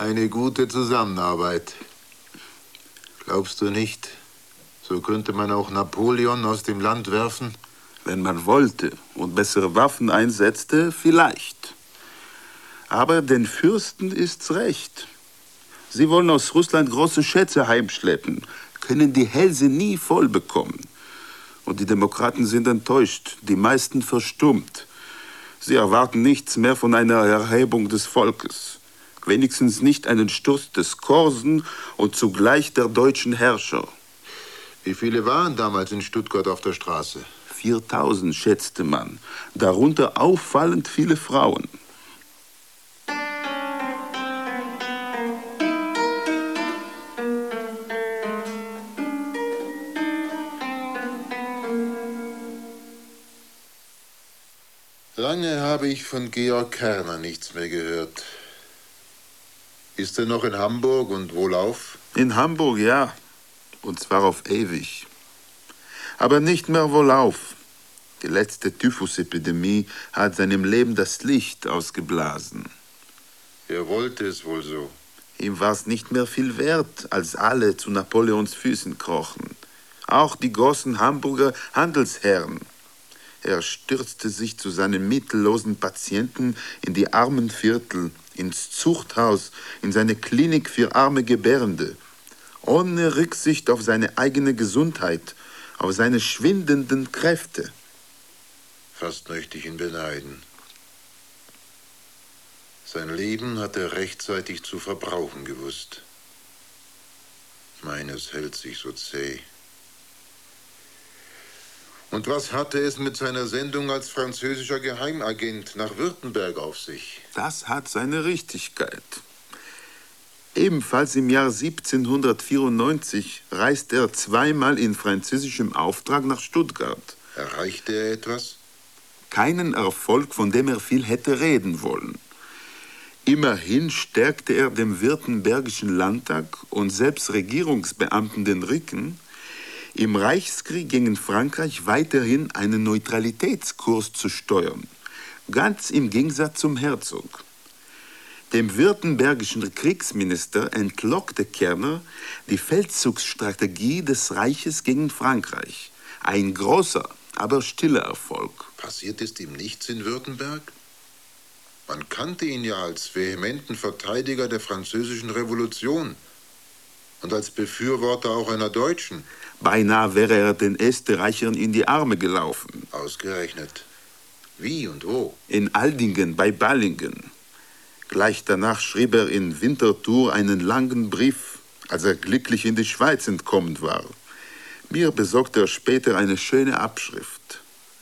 Eine gute Zusammenarbeit. Glaubst du nicht, so könnte man auch Napoleon aus dem Land werfen? Wenn man wollte und bessere Waffen einsetzte, vielleicht. Aber den Fürsten ist's recht. Sie wollen aus Russland große Schätze heimschleppen, können die Hälse nie voll bekommen. Und die Demokraten sind enttäuscht, die meisten verstummt. Sie erwarten nichts mehr von einer Erhebung des Volkes. Wenigstens nicht einen Sturz des Korsen und zugleich der deutschen Herrscher. Wie viele waren damals in Stuttgart auf der Straße? 4000 schätzte man, darunter auffallend viele Frauen. Lange habe ich von Georg Kerner nichts mehr gehört. Ist er noch in Hamburg und wohlauf? In Hamburg, ja. Und zwar auf ewig. Aber nicht mehr wohlauf. Die letzte Typhusepidemie hat seinem Leben das Licht ausgeblasen. Er wollte es wohl so. Ihm war es nicht mehr viel wert, als alle zu Napoleons Füßen krochen. Auch die großen Hamburger Handelsherren. Er stürzte sich zu seinen mittellosen Patienten in die Armenviertel, ins Zuchthaus, in seine Klinik für arme Gebärende, ohne Rücksicht auf seine eigene Gesundheit, auf seine schwindenden Kräfte. Fast möchte ich ihn beneiden. Sein Leben hat er rechtzeitig zu verbrauchen gewusst. Meines hält sich so zäh. Und was hatte es mit seiner Sendung als französischer Geheimagent nach Württemberg auf sich? Das hat seine Richtigkeit. Ebenfalls im Jahr 1794 reiste er zweimal in französischem Auftrag nach Stuttgart. Erreichte er etwas? Keinen Erfolg, von dem er viel hätte reden wollen. Immerhin stärkte er dem württembergischen Landtag und selbst Regierungsbeamten den Rücken, im Reichskrieg gegen Frankreich weiterhin einen Neutralitätskurs zu steuern, ganz im Gegensatz zum Herzog. Dem württembergischen Kriegsminister entlockte Kerner die Feldzugsstrategie des Reiches gegen Frankreich. Ein großer, aber stiller Erfolg. Passiert ist ihm nichts in Württemberg? Man kannte ihn ja als vehementen Verteidiger der französischen Revolution und als Befürworter auch einer deutschen. Beinahe wäre er den Österreichern in die Arme gelaufen. Ausgerechnet. Wie und wo? In Aldingen bei Ballingen. Gleich danach schrieb er in Winterthur einen langen Brief, als er glücklich in die Schweiz entkommen war. Mir besorgte er später eine schöne Abschrift.